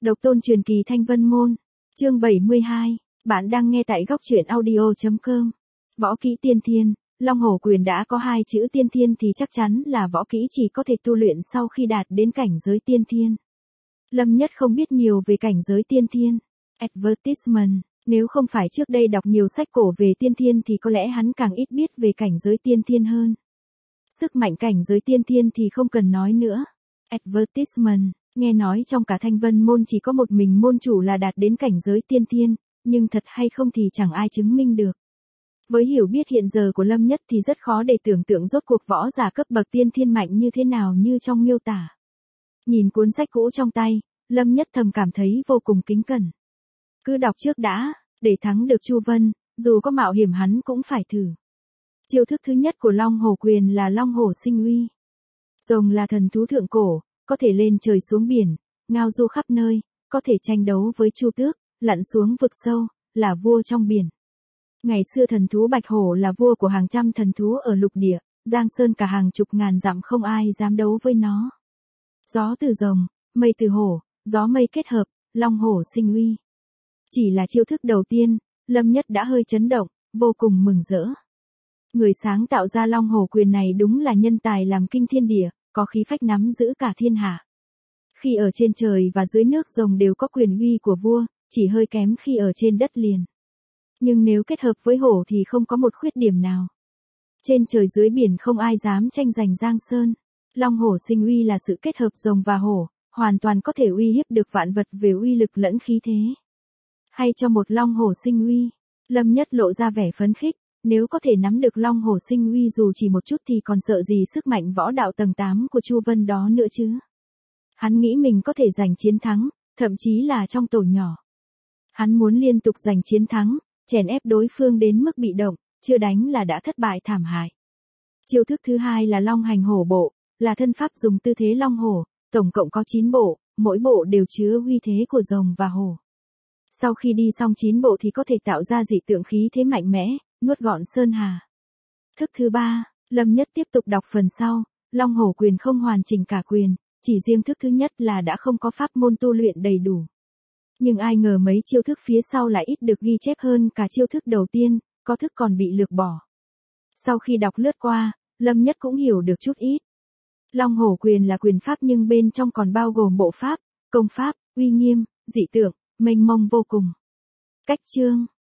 Độc tôn truyền kỳ Thanh Vân Môn. Chương 72. Bạn đang nghe tại góc truyện audio.com. Võ kỹ tiên thiên. Long hổ quyền đã có hai chữ tiên thiên thì chắc chắn là võ kỹ chỉ có thể tu luyện sau khi đạt đến cảnh giới tiên thiên. Lâm Nhất không biết nhiều về cảnh giới tiên thiên. Advertisement. Nếu không phải trước đây đọc nhiều sách cổ về tiên thiên thì có lẽ hắn càng ít biết về cảnh giới tiên thiên hơn. Sức mạnh cảnh giới tiên thiên thì không cần nói nữa. Advertisement. Nghe nói trong cả Thanh Vân Môn chỉ có một mình môn chủ là đạt đến cảnh giới tiên thiên, nhưng thật hay không thì chẳng ai chứng minh được. Với hiểu biết hiện giờ của Lâm Nhất thì rất khó để tưởng tượng rốt cuộc võ giả cấp bậc tiên thiên mạnh như thế nào như trong miêu tả. Nhìn cuốn sách cũ trong tay, Lâm Nhất thầm cảm thấy vô cùng kính cẩn. Cứ đọc trước đã, để thắng được Chu Vân, dù có mạo hiểm hắn cũng phải thử. Chiêu thức thứ nhất của Long Hổ Quyền là Long Hổ Sinh Uy. Rồng là thần thú thượng cổ, có thể lên trời xuống biển, ngao du khắp nơi, có thể tranh đấu với Chu Tước, lặn xuống vực sâu, là vua trong biển. Ngày xưa thần thú Bạch Hổ là vua của hàng trăm thần thú ở lục địa, Giang Sơn cả hàng chục ngàn dặm không ai dám đấu với nó. Gió từ rồng, mây từ hổ, gió mây kết hợp, Long Hổ Sinh Uy. Chỉ là chiêu thức đầu tiên, Lâm Nhất đã hơi chấn động, vô cùng mừng rỡ. Người sáng tạo ra Long Hổ Quyền này đúng là nhân tài làm kinh thiên địa, có khí phách nắm giữ cả thiên hạ. Khi ở trên trời và dưới nước rồng đều có quyền uy của vua, chỉ hơi kém khi ở trên đất liền. Nhưng nếu kết hợp với hổ thì không có một khuyết điểm nào. Trên trời dưới biển không ai dám tranh giành Giang Sơn. Long Hổ Sinh Uy là sự kết hợp rồng và hổ, hoàn toàn có thể uy hiếp được vạn vật về uy lực lẫn khí thế. Hay cho một Long Hổ Sinh Uy, Lâm Nhất lộ ra vẻ phấn khích, nếu có thể nắm được Long Hổ Sinh Uy dù chỉ một chút thì còn sợ gì sức mạnh võ đạo tầng 8 của Chu Vân đó nữa chứ. Hắn nghĩ mình có thể giành chiến thắng, thậm chí là trong tổ nhỏ. Hắn muốn liên tục giành chiến thắng, chèn ép đối phương đến mức bị động, chưa đánh là đã thất bại thảm hại. Chiêu thức thứ hai là Long Hành Hổ Bộ, là thân pháp dùng tư thế long hổ, tổng cộng có 9 bộ, mỗi bộ đều chứa uy thế của rồng và hổ. Sau khi đi xong 9 bộ thì có thể tạo ra dị tượng khí thế mạnh mẽ, nuốt gọn sơn hà. Thức thứ ba, Lâm Nhất tiếp tục đọc phần sau, Long Hổ Quyền không hoàn chỉnh cả quyền, chỉ riêng thức thứ nhất là đã không có pháp môn tu luyện đầy đủ. Nhưng ai ngờ mấy chiêu thức phía sau lại ít được ghi chép hơn cả chiêu thức đầu tiên, có thức còn bị lược bỏ. Sau khi đọc lướt qua, Lâm Nhất cũng hiểu được chút ít. Long Hổ Quyền là quyền pháp nhưng bên trong còn bao gồm bộ pháp, công pháp, uy nghiêm, dị tượng, mênh mông vô cùng. Cách chương.